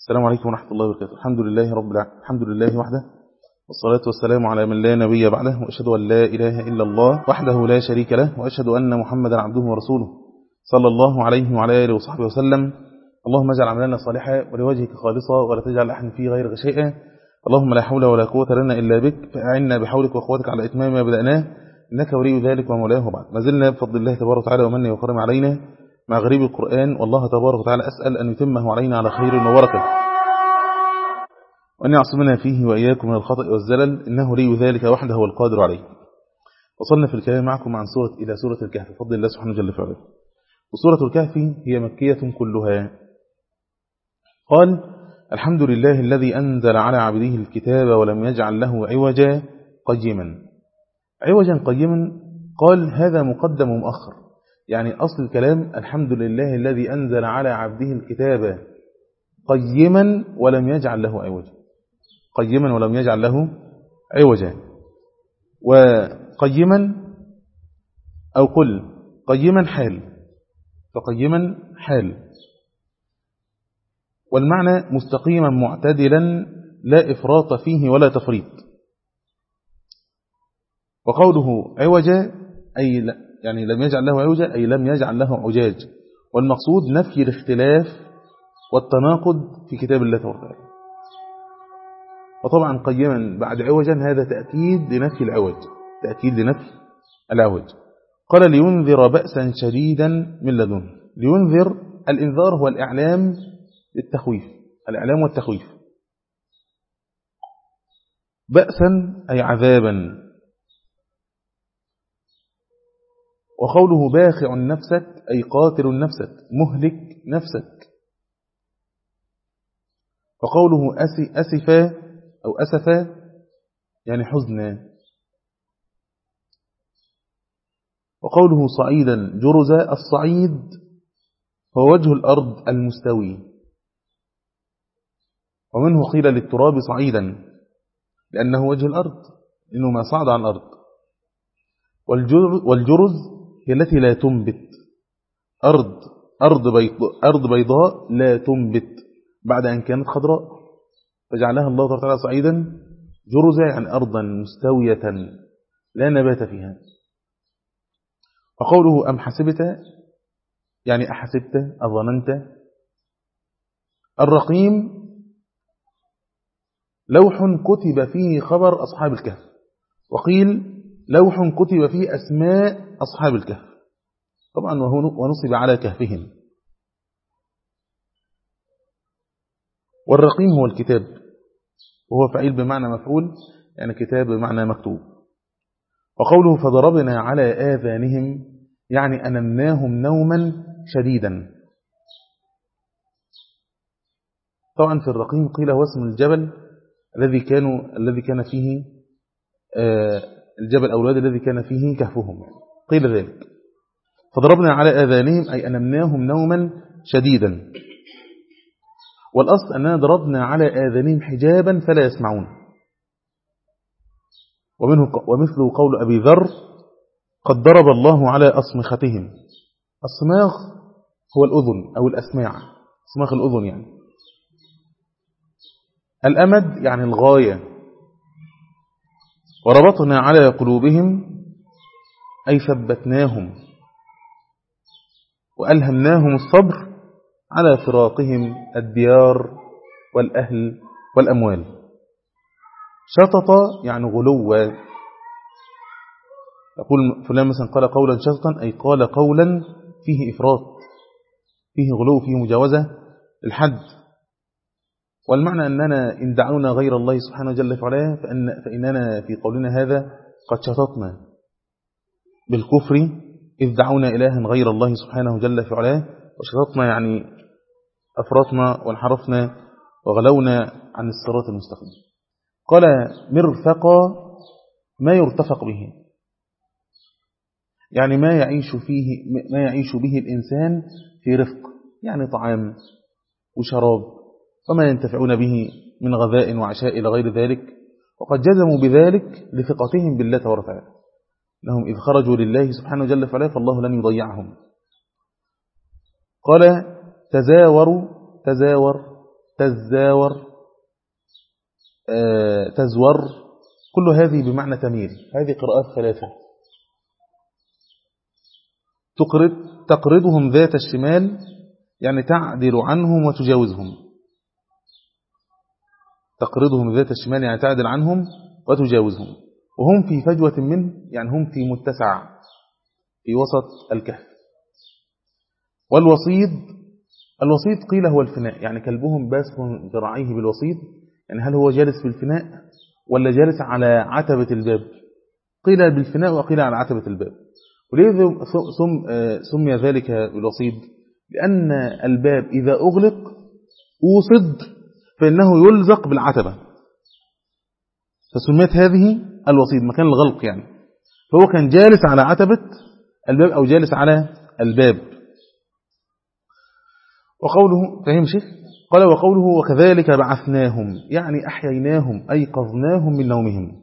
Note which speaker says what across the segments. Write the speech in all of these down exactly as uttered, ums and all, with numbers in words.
Speaker 1: السلام عليكم ورحمة الله وبركاته. الحمد لله رب العالمين، الحمد لله وحده، والصلاة والسلام على من لا نبي بعده، وأشهد أن لا إله إلا الله وحده لا شريك له، وأشهد أن محمدا عبده ورسوله صلى الله عليه وعلى آله وصحبه وسلم. اللهم اجعل عملنا صالحا ولوجهك خالصا ولا تجعل أحد فيه غيرك شيئا. اللهم لا حول ولا قوة لنا إلا بك، فأعنا بحولك وقوتك على إتمام ما بدأناه، إنك ولي ذلك ومولاه. بعد ما زلنا بفضل الله تبارك وتعالى ومنه وكرم علينا مع غريب القرآن، والله تبارك وتعالى أسأل أن يتمه علينا على خير وبركة، وأن يعصمنا فيه وإياكم من الخطأ والزلل، إنه ولي ذلك وحده والقادر عليه. وصلنا في الكلام معكم عن سورة إلى سورة الكهف بفضل الله سبحانه جل وعلا. وسورة الكهف هي مكية كلها. قال: الحمد لله الذي أنزل على عبده الكتاب ولم يجعل له عوجا قيما. عوجا قيما، قال هذا مقدم ومؤخر، يعني أصل الكلام الحمد لله الذي أنزل على عبده الكتاب قيما ولم يجعل له عوجا، قيما ولم يجعل له عوجا. وقيما أو قل قيما حال، فقيما حال، والمعنى مستقيما معتدلا لا إفراط فيه ولا تفريط. وقوله عوجا أي يعني لم يجعل له عوجا أي لم يجعل له عجاج، والمقصود نفي الاختلاف والتناقض في كتاب الله تعالى. وطبعا قيما بعد عوجا هذا تأكيد لنفي العوج، تأكيد لنفي العوج. قال: لينذر بأسا شديدا من لدنه. لينذر، الإنذار هو الإعلام للتخويف، الإعلام والتخويف. بأسا أي عذابا. وقوله باخع نفسك أي قاتل نفسك، مهلك نفسك. وقوله أسفا أو أسفا يعني حزنا. وقوله صعيدا جرزا، الصعيد هو وجه الأرض المستوي، ومنه قيل للتراب صعيدا لأنه وجه الأرض، إنه ما صعد عن الأرض. والجرز هي التي لا تنبت، أرض أرض بيضاء, أرض بيضاء لا تنبت بعد أن كانت خضراء، فجعلها الله تعالى صعيدا جرزا يعني أرضا مستوية لا نبات فيها. وقوله أم حسبت يعني أحسبت أظننت. الرقيم لوح كتب فيه خبر أصحاب الكهف، وقيل لوح كتب فيه أسماء أصحاب الكهف، طبعا ونصب على كهفهم. والرقيم هو الكتاب، وهو فعيل بمعنى مفعول، يعني كتاب بمعنى مكتوب. وقوله فضربنا على آذانهم يعني أنمناهم نوما شديدا. طبعا في الرقيم قيل هو اسم الجبل الذي كانوا الذي كان فيه آه الجبل أولاد الذي كان فيه كهفهم، يعني قيل ذلك. فضربنا على آذانهم أي أنمناهم نوما شديدا. والأصل أننا ضربنا على آذانهم حجابا فلا يسمعون. ومنه ومثله قول أبي ذر قد ضرب الله على أصمختهم. الصماغ هو الأذن أو الأسماع، صماغ الأذن يعني. الأمد يعني الغاية. وربطنا على قلوبهم أي ثبتناهم، وألهمناهم الصبر على فراقهم الديار والأهل والأموال. شطط يعني غلوا. يقول فلان مثلا قال قولا شططا أي قال قولا فيه إفراط، فيه غلو، فيه مجاوزة الحد. والمعنى أننا إن دعونا غير الله سبحانه جل وعلا فإن فإننا في قولنا هذا قد شططنا بالكفر إذ دعونا إلها غير الله سبحانه جل وعلا. وشططنا يعني أفرطنا وانحرفنا وغلونا عن الصراط المستقيم. قال مرفق ما يرتفق به، يعني ما يعيش فيه ما يعيش به الإنسان في رفق، يعني طعام وشراب وما ينتفعون به من غذاء وعشاء إلى غير ذلك. وقد جزموا بذلك لثقتهم بالله تبارك وتعالى، أنهم إذ خرجوا لله سبحانه جل وعلا فالله لن يضيعهم. قال تزاوروا، تزاور تزاور، آه، تزور، كل هذه بمعنى تميل. هذه قراءات ثلاثة. تقرض تقرضهم ذات الشمال يعني تعدل عنهم وتجاوزهم. تقرضهم ذات الشمال يعني تعدل عنهم وتجاوزهم، وهم في فجوة منه يعني هم في متسع في وسط الكهف. والوصيد، الوصيد قيل هو الفناء، يعني كلبهم باسط ذراعيه بالوصيد، يعني هل هو جالس في الفناء ولا جالس على عتبة الباب؟ قيل بالفناء وقيل على عتبة الباب. وليه سمي ذلك بالوصيد؟ لأن الباب إذا أغلق أوصد فإنه يلزق بالعتبة، فسميت هذه الوصيد مكان الغلق يعني. فهو كان جالس على عتبة الباب أو جالس على الباب. وقوله فهم شيخ قال وقوله وكذلك بعثناهم يعني أحييناهم أي قظناهم من نومهم.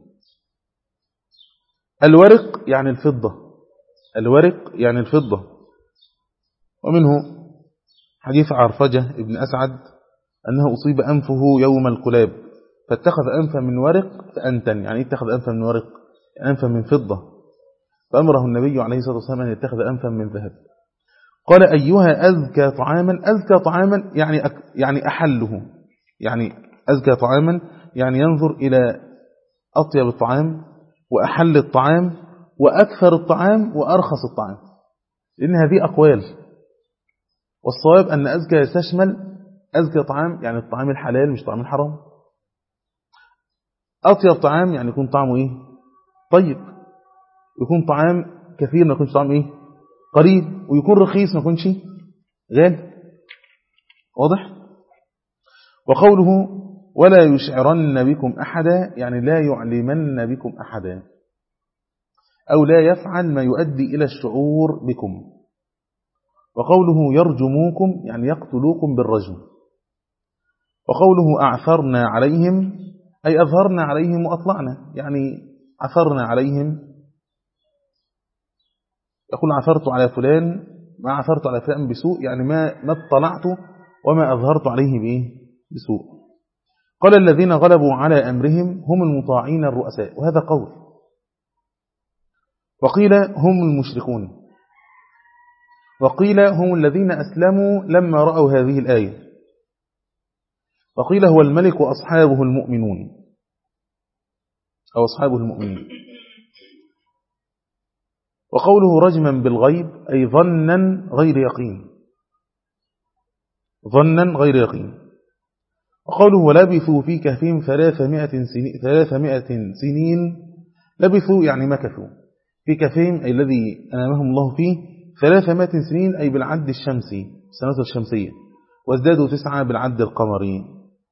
Speaker 1: الورق يعني الفضة، الورق يعني الفضة. ومنه حديث عرفجة ابن أسعد أنه أصيب أنفه يوم القلاب فاتخذ أنفا من ورق فأنتن، يعني اتخذ أنفا من ورق يعني أنفا من فضة، فأمره النبي عليه الصلاة والسلام أن يتخذ أنفا من ذهب. قال أيها أزكى طعاما، أزكى طعاما يعني أك يعني أحله، يعني أزكى طعاما يعني ينظر إلى أطيب الطعام وأحل الطعام وأكثر الطعام وأرخص الطعام، لأن هذه أقوال. والصواب أن أزكى يستشمل أزكى طعام يعني الطعام الحلال مش طعام الحرام. أطيب طعام يعني يكون طعمه إيه؟ طيب، يكون طعام كثير ما يكونش طعمه إيه؟ قريب، ويكون رخيص ما يكونش غالي. واضح؟ وقوله ولا يشعرن بكم أحدا يعني لا يعلمن بكم أحدا، أو لا يفعل ما يؤدي إلى الشعور بكم. وقوله يرجموكم يعني يقتلوكم بالرجم. وقوله أعثرنا عليهم أي أظهرنا عليهم وأطلعنا، يعني عثرنا عليهم، يقول عثرت على فلان ما عثرت على فلان بسوء، يعني ما ما اطلعت وما أظهرت عليه بإيه بسوء. قال الذين غلبوا على أمرهم هم المطاعين الرؤساء، وهذا قول. وقيل هم المشركون، وقيل هم الذين أسلموا لما رأوا هذه الآية، وقيل هو الملك وأصحابه المؤمنون أو أصحابه المؤمنين. وقوله رجما بالغيب أي ظنا غير يقين، ظنا غير يقين. وقوله ولبثوا في كهفهم ثلاثمائة سنين, ثلاثمائة سنين لبثوا يعني مكثوا في كهفهم أي الذي أنامهم الله فيه ثلاثمائة سنين أي بالعد الشمسي السنة الشمسية، وازدادوا تسعة بالعد القمري.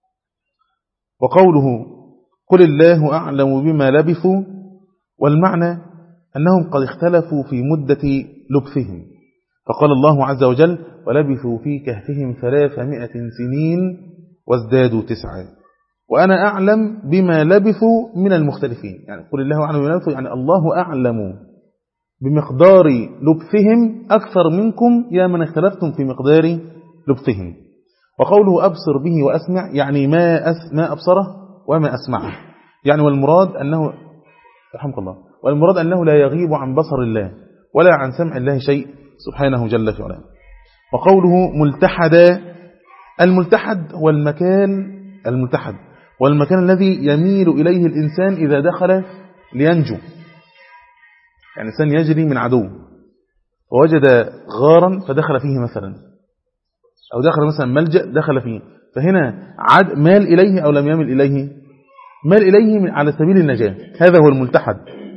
Speaker 1: وقوله قل الله أعلم بما لبثوا، والمعنى أنهم قد اختلفوا في مدة لبثهم، فقال الله عز وجل ولبثوا في كهفهم ثلاثمائة سنين وازدادوا تسعة، وأنا أعلم بما لبثوا من المختلفين. يعني قل الله أعلم بما لبثوا يعني الله أعلم بمقدار لبثهم أكثر منكم يا من اختلفتم في مقدار لبثهم. وقوله أبصر به وأسمع يعني ما, أس ما أبصره وما أسمعه، يعني والمراد أنه رحمك الله والمراد أنه لا يغيب عن بصر الله ولا عن سمع الله شيء سبحانه جل في علاه. وقوله ملتحدا، الملتحد هو المكان الملتحد والمكان الذي يميل إليه الإنسان إذا دخل لينجو. يعني إنسان يجري من عدو ووجد غارا فدخل فيه مثلا، أو دخل مثلا ملجأ دخل فيه، فهنا عاد مال إليه أو لم يمل إليه، مال إليه على سبيل النجاة، هذا هو الملتحد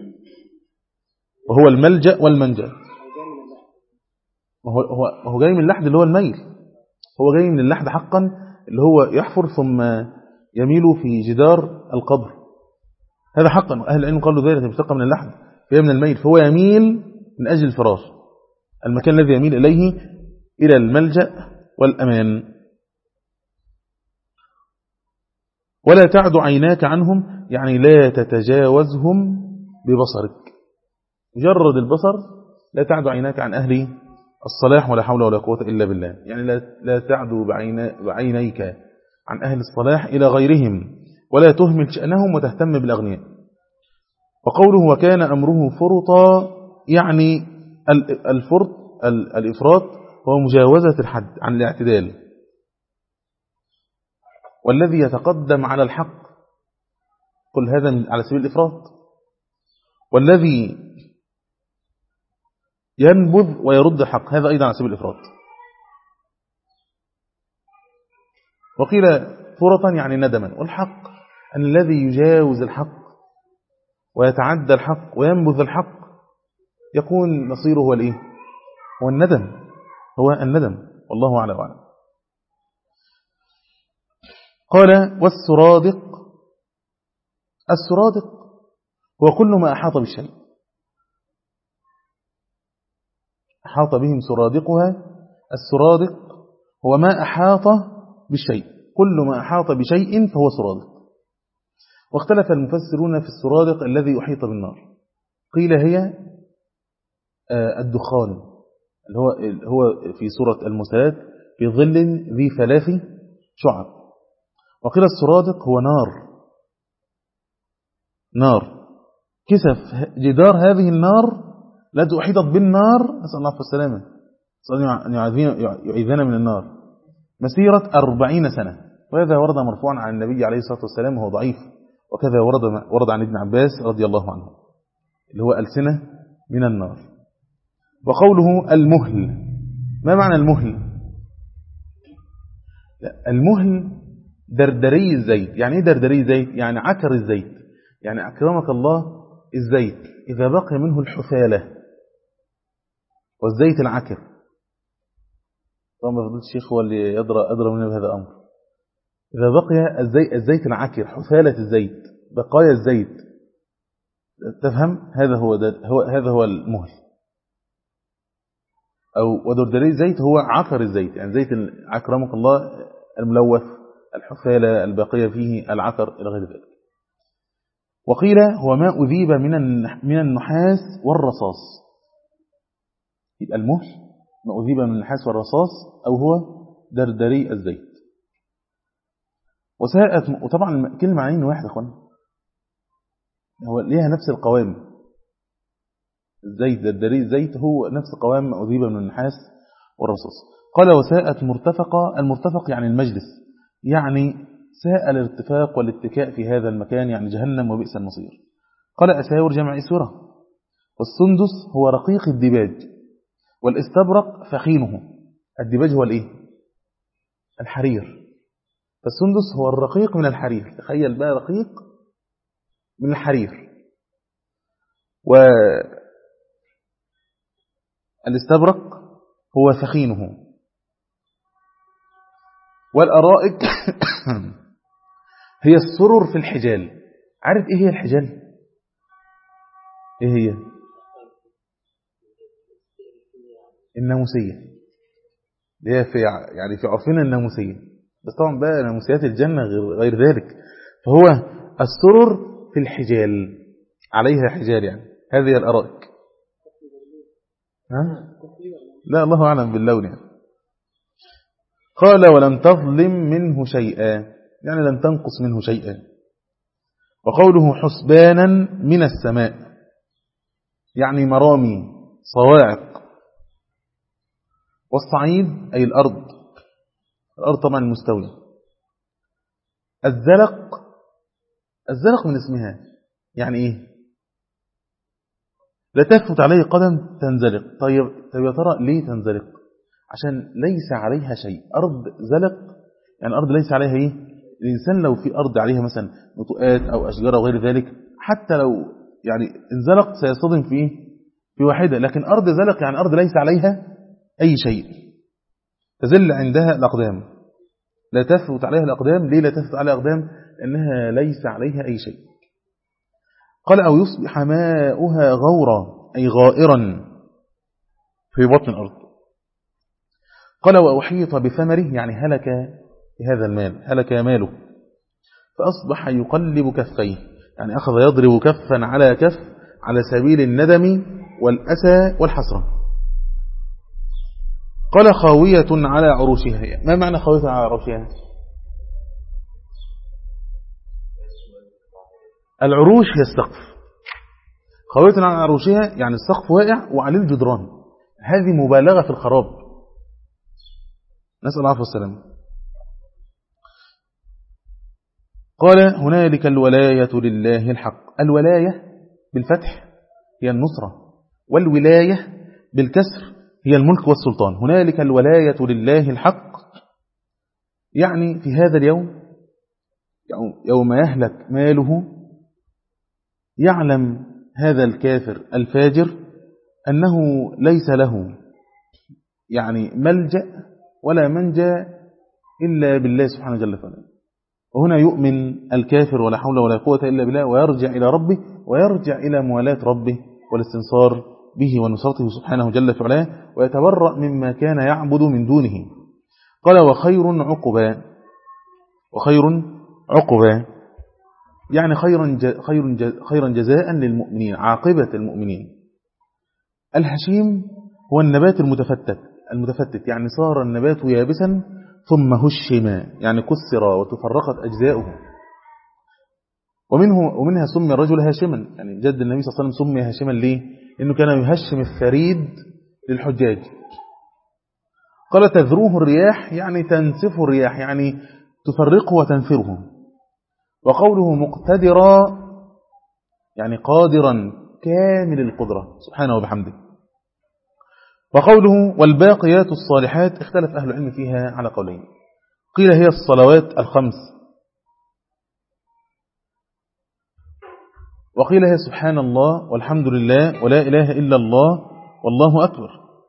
Speaker 1: وهو الملجأ والمنجأ. وهو هو هو جاي من اللحد اللي هو الميل، هو جاي من اللحد حقا اللي هو يحفر ثم يميل في جدار القبر، هذا حقا. أهل العلم قالوا ذلك مشتقة من اللحد فهي من الميل، فهو يميل من أجل الفراش، المكان الذي يميل إليه إلى الملجأ والأمان. ولا تعد عيناك عنهم يعني لا تتجاوزهم ببصرك، مجرد البصر لا تعد عيناك عن أهل الصلاح ولا حول ولا قوة إلا بالله، يعني لا, لا تعد بعينيك عن أهل الصلاح إلى غيرهم ولا تهمل شأنهم وتهتم بالأغنياء. وقوله وكان أمره فرطا يعني الفرط الإفراط هو مجاوزة الحد عن الاعتدال، والذي يتقدم على الحق قل هذا على سبيل الإفراط، والذي ينبذ ويرد الحق هذا أيضا على سبيل الإفراط. وقيل فرطا يعني ندما، والحق أن الذي يجاوز الحق ويتعدى الحق وينبذ الحق يكون مصيره هو الإيه؟ هو الندم، هو الندم، والله أعلم وأعلم. قال والسرادق، السرادق هو كل ما أحاط بالشيء، أحاط بهم سرادقها. السرادق هو ما أحاط بالشيء، كل ما أحاط بشيء فهو سرادق. واختلف المفسرون في السرادق الذي أحيط بالنار، قيل هي الدخان اللي هو هو في سورة المرسلات في ظل ذي ثلاث شعب. وقيل السرادق هو نار، نار كسف جدار هذه النار التي أحيطت بالنار، نسأل الله السلامة أن يعيذنا من النار، مسيرة أربعين سنة. وهذا ورد مرفوعا عن النبي عليه الصلاة والسلام وهو ضعيف، وكذا ورد ورد عن ابن عباس رضي الله عنه اللي هو ألسنة من النار. وقوله المهل، ما معنى المهل؟ المهل دردري الزيت. يعني ايه دردري الزيت؟ يعني عكر الزيت، يعني أكرمك الله الزيت إذا بقي منه الحثالة والزيت العكر. طبعا فضيلة الشيخ هو اللي يدرى أدرى منه بهذا الأمر. إذا بقي الزيت, الزيت العكر، حثالة الزيت، بقايا الزيت، تفهم؟ هذا هو, هو هذا هو المهل. أو ودردري الزيت هو عكر الزيت، يعني زيت أكرمك الله الملوث، الحثالة الباقية فيه العكر إلى غير ذلك. وقيل هو ما أذيب من من النحاس والرصاص. يبقى المهل ما أذيب من النحاس والرصاص، أو هو دردري الزيت. وساءت، وطبعا كلمة معنين واحد أخوان، هو ليها نفس القوام. الزيت دردري الزيت هو نفس قوام ما أذيب من النحاس والرصاص. قال وساءت مرتفقة، المرتفق يعني المجلس، يعني ساء الارتفاق والاتكاء في هذا المكان، يعني جهنم وبئس المصير. قال أساور جمع إسورة. والسندس هو رقيق الدباج، والاستبرق فخينه. الدباج هو الايه؟ الحرير. فالسندس هو الرقيق من الحرير، تخيل بقى رقيق من الحرير. والاستبرق هو فخينه. والأرائك هي السرر في الحجال. عارف ايه هي الحجال؟ ايه هي؟ الناموسية، اللي هي في يعني في عرفنا الناموسية، بس طبعا بقى ناموسيات الجنة غير غير ذلك. فهو السرر في الحجال، عليها حجال، يعني هذه الأرائك. ها؟ لا الله أعلم باللون يعني. قال ولم تظلم منه شيئا، يعني لم تنقص منه شيئا. وقوله حسبانا من السماء يعني مرامي صواعق. والصعيد أي الأرض، الأرض طبعا المستوية. الزلق، الزلق من اسمها يعني إيه؟ لا تثبت عليه قدم تنزلق. طيب طيب يا ترى ليه تنزلق؟ عشان ليس عليها شيء. أرض زلق يعني أرض ليس عليها إيه؟ الإنسان لو في أرض عليها مثلا نطوءات أو أشجار أو غير ذلك، حتى لو يعني انزلق سيصطدم في إيه؟ في واحدة. لكن أرض زلق يعني أرض ليس عليها أي شيء، تزل عندها الأقدام، لا تثبت عليها الأقدام. ليه لا تثبت عليها الأقدام؟ لأنها ليس عليها أي شيء. قال أو يصبح ماؤها غورا أي غائرا في بطن الأرض. قال وأحيط بثمره يعني هلك هذا المال، هلك ماله، فأصبح يقلب كفيه، يعني أخذ يضرب كفا على كف على سبيل الندم والأسى والحسرة. قال خاوية على عروشها. ما معنى خاوية على عروشها؟ العروش هي السقف، خاوية عن عروشها يعني السقف واقع وعليه الجدران، هذه مبالغة في الخراب، نسأل العافية والسلام. قال هنالك الولاية لله الحق. الولاية بالفتح هي النصرة، والولاية بالكسر هي الملك والسلطان. هنالك الولاية لله الحق يعني في هذا اليوم يوم يهلك ماله يعلم هذا الكافر الفاجر أنه ليس له يعني ملجأ ولا منجا إلا بالله سبحانه جل وعلا. وهنا يؤمن الكافر ولا حول ولا قوة إلا بالله ويرجع إلى ربه، ويرجع إلى موالاة ربه والاستنصار به ونصرته سبحانه جل وعلا، ويتبرأ مما كان يعبد من دونه. قال وخير عقبا. وخير عقبا يعني خيرا خير خيرا جزاء للمؤمنين، عاقبة المؤمنين. الهشيم هو النبات المتفتت المتفتت يعني صار النبات يابسا ثم هشم يعني كسر وتفرقت أجزاؤه. ومنه ومنها سمي الرجل هاشما، يعني جد النبي صلى الله عليه وسلم سمي هاشما ليه؟ إنه كان يهشم الثريد للحجاج. قال تذروه الرياح يعني تنسفه الرياح يعني تفرقه وتنفره. وقوله مقتدرا يعني قادرا كامل القدرة سبحانه وبحمده. وقوله والباقيات الصالحات اختلف أهل العلم فيها على قولين، قيل هي الصلوات الخمس، وقيل هي سبحان الله والحمد لله ولا إله إلا الله والله أكبر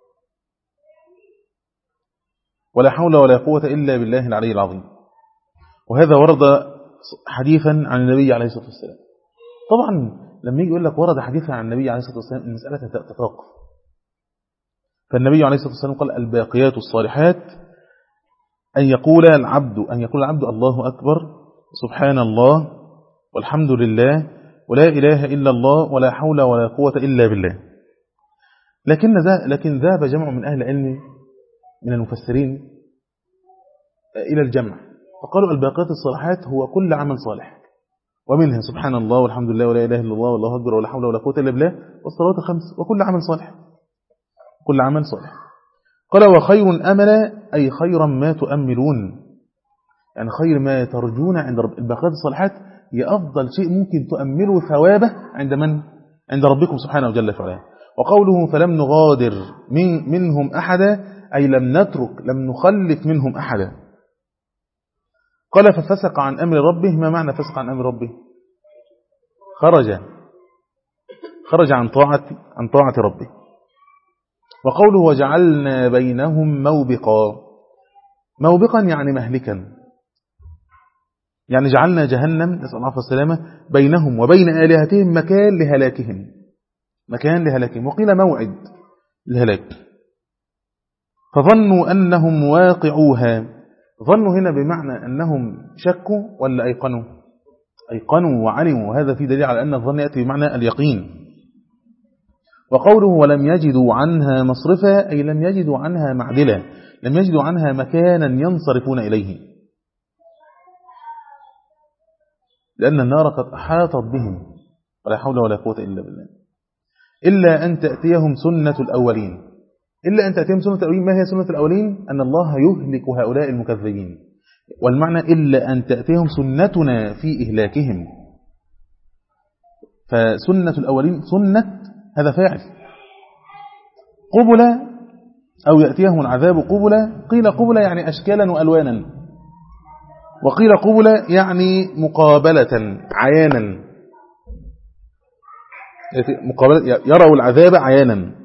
Speaker 1: ولا حول ولا قوة إلا بالله العلي العظيم. وهذا ورد حديثا عن النبي عليه الصلاة والسلام. طبعا لما يجي يقول لك ورد حديثا عن النبي عليه الصلاة والسلام المسألة تتوقف. فالنبي عليه الصلاة والسلام قال الباقيات الصالحات أن يقول العبد أن يقول العبد الله أكبر سبحان الله والحمد لله ولا إله إلا الله ولا حول ولا قوة إلا بالله. لكن ذا لكن ذهب جمع من أهل العلم من المفسرين إلى الجمع، فقالوا الباقيات الصالحات هو كل عمل صالح، ومنها سبحان الله والحمد لله ولا إله إلا الله والله أكبر ولا حول ولا قوة إلا بالله والصلوات الخمس وكل عمل صالح، كل عمل صالح. قال وخير أملا أي خيرا ما تؤملون، يعني خير ما ترجون عند رب. الباقيات الصالحات هي أفضل شيء ممكن تؤملوا ثوابه عند من؟ عند ربكم سبحانه وجل فعلا. وقوله فلم نغادر من منهم أحدا أي لم نترك لم نخلف منهم أحدا. قال ففسق عن أمر ربه. ما معنى فسق عن أمر ربه؟ خرج خرج عن طاعة عن طاعة ربه. وقوله وجعلنا بينهم موبقا. موبقا يعني مهلكا، يعني جعلنا جهنم نسأل الله السلامة بينهم وبين آلهتهم مكان لهلاكهم مكان لهلاكهم وقيل موعد الهلاك. فظنوا أنهم واقعوها. ظنوا هنا بمعنى أنهم شكوا ولا أيقنوا؟ أيقنوا وعلموا، وهذا في دليل على أن الظن يأتي بمعنى اليقين. وقوله ولم يجدوا عنها مصرفا أي لم يجدوا عنها معدلا، لم يجدوا عنها مكانا ينصرفون إليه، لأن النار قد أحاطت بهم ولا حول ولا قوة إلا بالله. إلا أن تأتيهم سنة الأولين. إلا أن تأتيهم سنة الأولين. ما هي سنة الأولين؟ أن الله يهلك هؤلاء المكذبين، والمعنى إلا أن تأتيهم سنتنا في إهلاكهم. فسنة الأولين سنة هذا فاعل. قبل أو يأتيهم العذاب قبل، قيل قبل يعني أشكالا وألوانا، وقيل قبل يعني مقابلة عيانا، مقابلة يروا العذاب عيانا.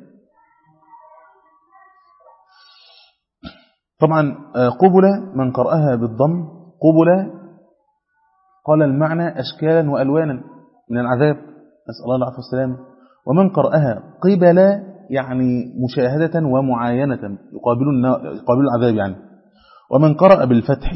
Speaker 1: طبعا قبل من قرأها بالضم قبل قال المعنى أشكالا وألوانا من العذاب نسأل الله العافية والسلام. ومن قرأها قبل يعني مشاهدة ومعاينة يقابلون يقابلون العذاب يعني. ومن قرأ بالفتح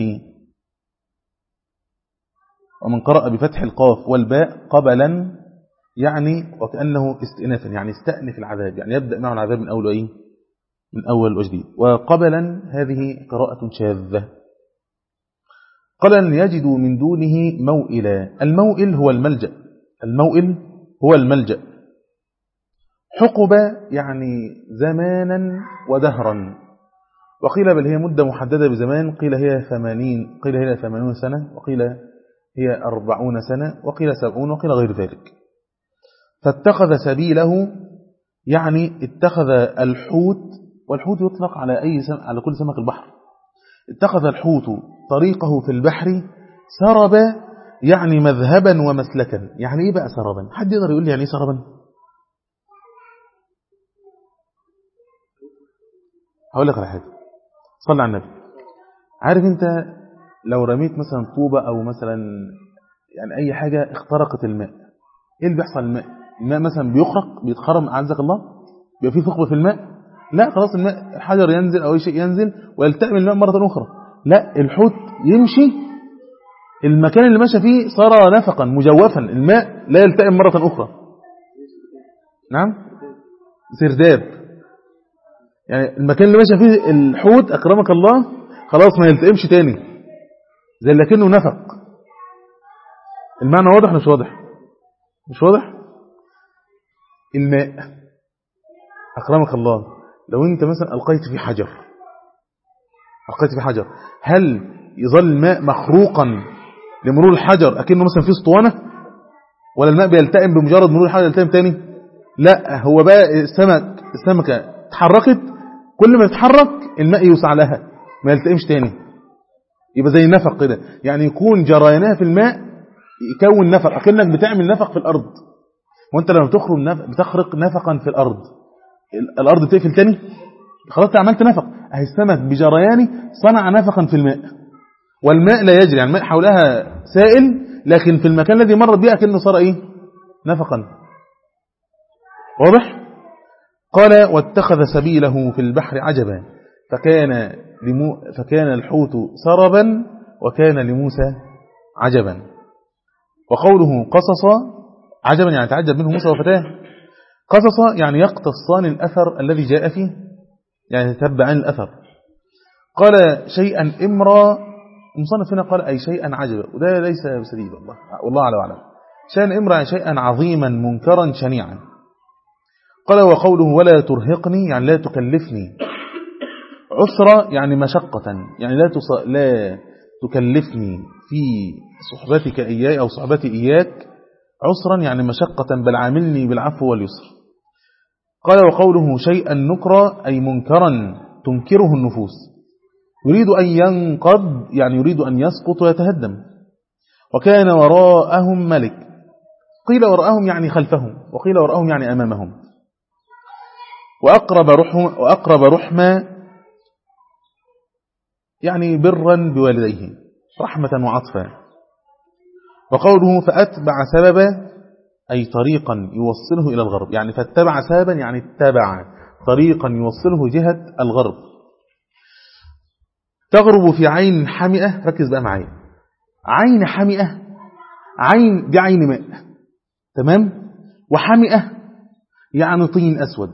Speaker 1: ومن قرأ بفتح القاف والباء قبلا يعني وكأنه استئنافا يعني استأنف العذاب، يعني يبدأ معه العذاب من أول وإيه؟ من أول وجديد. وقبلا هذه قراءة شاذة. قال أن يجدوا من دونه موئلا. الموئل هو الملجأ، الموئل هو الملجأ. حقب يعني زمانا ودهرا، وقيل بل هي مدة محددة بزمان، قيل هي ثمانين قيل هي ثمانون سنة، وقيل هي أربعون سنة، وقيل سبعون، وقيل غير ذلك. فاتخذ سبيله يعني اتخذ الحوت، والحوت يطلق على أي سم... على كل سمك البحر. اتخذ الحوت طريقه في البحر سربا يعني مذهبا ومسلكا. يعني ايه بقى سربا؟ حد يقدر يقول لي يعني ايه سربا؟ هقول لك على حاجه، صلي على النبي. عارف انت لو رميت مثلا طوبه او مثلا يعني اي حاجه اخترقت الماء، ايه اللي بيحصل الماء؟ الماء مثلا بيخرق، بيتخرم عزك الله، بيبقى فيه ثقب في الماء؟ لا، خلاص الماء حجر ينزل او اي شيء ينزل ويلتئم الماء مره اخرى. لا، الحوت يمشي المكان اللي ماشى فيه صار نفقا مجوفا، الماء لا يلتئم مرة أخرى. نعم، سرداب. يعني المكان اللي ماشى فيه الحوت أكرمك الله خلاص ما يلتئمش تاني، زي لكنه نفق. المعنى واضح مش واضح؟ مش واضح. الماء أكرمك الله لو أنت مثلا ألقيت في حجر، ألقيت في حجر، هل يظل الماء مخروقا لمرور الحجر أكنه مثلا في اسطوانة، ولا الماء بيلتئم بمجرد مرور الحجر يلتئم تاني؟ لا، هو بقى السمك السمكة اتحركت، كل ما تتحرك الماء يوسع لها ما يلتئمش تاني، يبقى زي النفق كده. يعني يكون جريانها في الماء يكون نفق، أكنك بتعمل نفق في الأرض. وانت لما بتخرج نفق بتخرق نفقا في الأرض، الأرض تقفل تاني، خلاص عملت نفق. اهي السمك بجريانه صنع نفقا في الماء، والماء لا يجري، يعني الماء حولها سائل، لكن في المكان الذي مر به كأنه صار ايه؟ نفقا. واضح؟ قال واتخذ سبيله في البحر عجبا فكان لمو فكان الحوت سربا وكان لموسى عجبا. وقوله قصص عجبا يعني تعجب منه موسى وفتاه، قصص يعني يقتصان الأثر الذي جاء فيه، يعني تتبعان الأثر. قال شيئا إمرا، المصنف هنا قال أي شيئا عجبا، وده ليس بسديد والله والله على أعلم. شيئا إمرا شيئا عظيما منكرا شنيعا. قال وقوله ولا ترهقني يعني لا تكلفني، عسرا يعني مشقة، يعني لا تص... لا تكلفني في صحبتك إياي أو صحبتي إياك، عسرا يعني مشقة، بل عاملني بالعفو واليسر. قال وقوله شيئا نكرا أي منكرا تنكره النفوس، يريد أن ينقض يعني يريد أن يسقط ويتهدم. وكان وراءهم ملك، قيل وراءهم يعني خلفهم، وقيل وراءهم يعني أمامهم. وأقرب رحمة, وأقرب رحمة يعني برا بوالديه رحمة وعطفا. وقوله فأتبع سببا أي طريقا يوصله إلى الغرب، يعني فاتبع سببا يعني اتبع طريقا يوصله جهة الغرب. تغرب في عين حمئة، ركز بقى معايا، عين حمئة، عين دي عين ماء، تمام، وحمئة يعني طين أسود،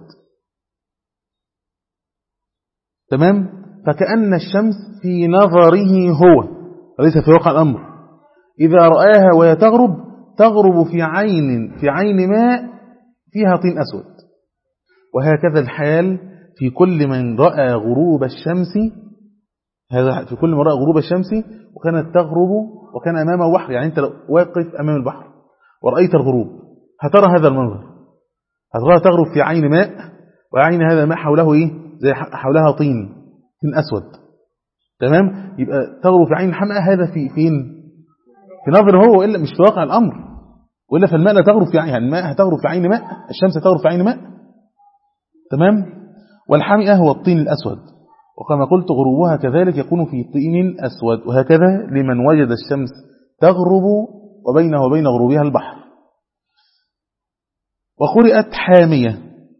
Speaker 1: تمام. فكأن الشمس في نظره هو وليس في واقع الأمر، إذا رآها وهي تغرب تغرب في عين في عين ماء فيها طين أسود. وهكذا الحال في كل من رأى غروب الشمس، هذا في كل من رأى غروب الشمس وكانت تغرب وكان أمامه بحر، يعني أنت لو واقف أمام البحر ورأيت الغروب هترى هذا المنظر، هترى تغرب في عين ماء، وعين هذا الماء حوله إيه؟ زي حولها طين طين أسود، تمام. يبقى تغرب في عين حمأة، هذا في فين؟ في نظر هو، إلا مش في واقع الأمر، وإلا فالماء لا تغرب في عين، يعني الماء هتغرب في عين ماء، الشمس تغرب في عين ماء، تمام. والحمئة هو الطين الأسود، وكما قلت غروبها كذلك يكون في طين أسود. وهكذا لمن وجد الشمس تغرب وبينه وبين غروبها البحر. وقرئت حامية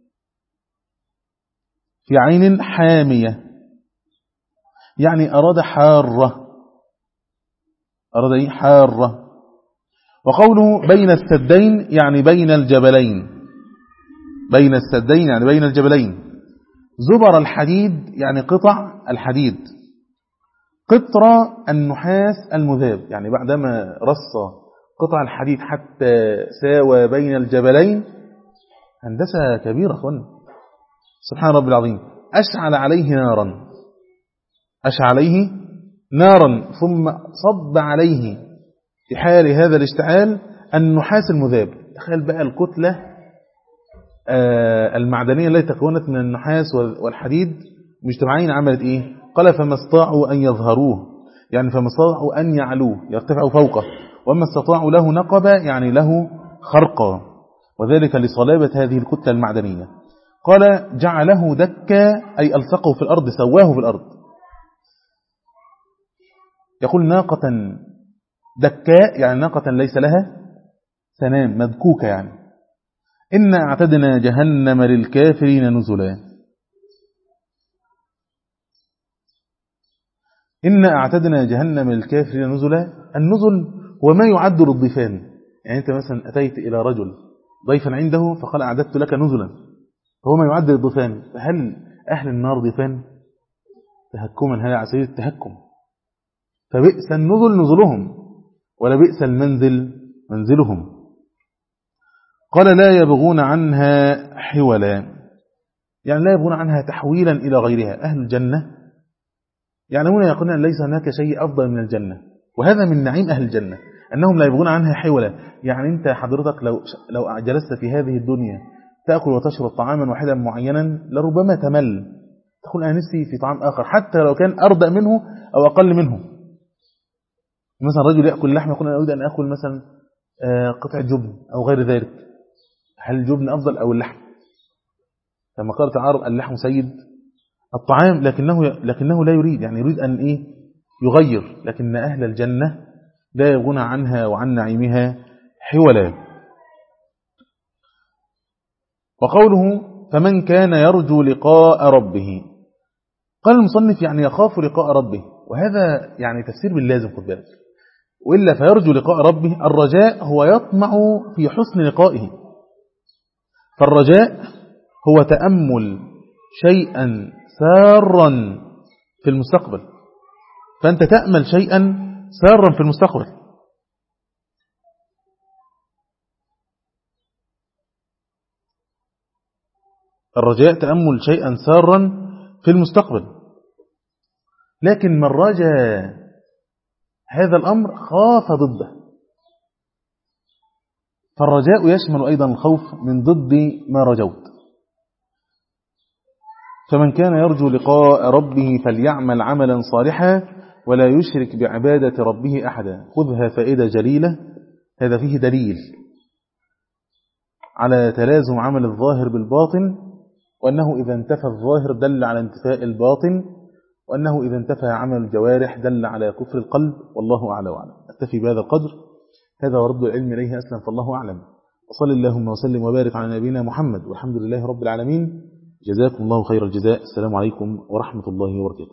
Speaker 1: في عين حامية يعني أراد حارة، أراد إيه؟ حارة. وقوله بين السدين يعني بين الجبلين، بين السدين يعني بين الجبلين. زبر الحديد يعني قطع الحديد. قطر النحاس المذاب، يعني بعدما رص قطع الحديد حتى ساوى بين الجبلين، هندسة كبيرة أخوان. سبحان رب العظيم. أشعل عليه نارا، أشعل عليه نارا ثم صب عليه في حال هذا الاشتعال النحاس المذاب. تخيل بقى الكتلة المعدنية التي تكونت من النحاس والحديد مجتمعين عملت إيه؟ قال فما استطاعوا أن يظهروه، يعني فما استطاعوا أن يعلوه يرتفعوا فوقه، وما استطاعوا له نقبة يعني له خرقا، وذلك لصلابة هذه الكتلة المعدنية. قال جعله دكا أي ألصقه في الأرض، سواه في الأرض. يقول ناقة دكاء يعني ناقة ليس لها سنام، مدكوكة يعني. إنا اعتدنا جهنم للكافرين نزلا. إنا اعتدنا جهنم للكافرين نزلا. النزل هو ما يعد للضيفان، يعني أنت مثلا أتيت إلى رجل ضيفا عنده فقال أعددت لك نزلا، فهو ما يعد للضيفان. فهل أهل النار ضيفان؟ تهكما، هذا على سبيل التهكم. فبئس النزل نزلهم ولا بئس المنزل منزلهم. قال لا يبغون عنها حولا، يعني لا يبغون عنها تحويلا إلى غيرها. أهل الجنة يعلمون يقولون أن ليس هناك شيء أفضل من الجنة، وهذا من نعيم أهل الجنة أنهم لا يبغون عنها حولا. يعني أنت حضرتك لو لو جلست في هذه الدنيا تأكل وتشرب طعاما واحدا معينا لربما تمل، تقول أنا نفسي في طعام آخر حتى لو كان أردأ منه أو أقل منه. مثلا رجل يأكل لحم يقول أنا أريد أن أكل مثلا قطعة جبن أو غير ذلك. هل الجبن أفضل أو اللحم؟ كما قال تعالى اللحم سيد الطعام، لكنه لكنه لا يريد، يعني يريد أن إيه يغير. لكن أهل الجنة لا يبغون عنها وعن نعيمها حولا. وقوله فمن كان يرجو لقاء ربه، قال المصنف يعني يخاف لقاء ربه، وهذا يعني تفسير باللازم خد بالك، وإلا فيرجو لقاء ربه. الرجاء هو يطمع في حسن لقائه، فالرجاء هو تأمل شيئا سارا في المستقبل، فأنت تأمل شيئا سارا في المستقبل. الرجاء تأمل شيئا سارا في المستقبل. لكن من رجا هذا الأمر خاف ضده، فالرجاء يشمل أيضا الخوف من ضد ما رجوت. فمن كان يرجو لقاء ربه فليعمل عملا صالحا ولا يشرك بعبادة ربه أحدا. خذها فائدة جليلة، هذا فيه دليل على تلازم عمل الظاهر بالباطن، وأنه إذا انتفى الظاهر دل على انتفاء الباطن، وأنه إذا انتفى عمل الجوارح دل على كفر القلب. والله أعلى وأعلم. أكتفي بهذا القدر، هذا ورد العلم إليه أسلم، فالله أعلم. وصل اللهم وسلم وبارك على نبينا محمد، والحمد لله رب العالمين. جزاكم الله خير الجزاء. السلام عليكم ورحمة الله وبركاته.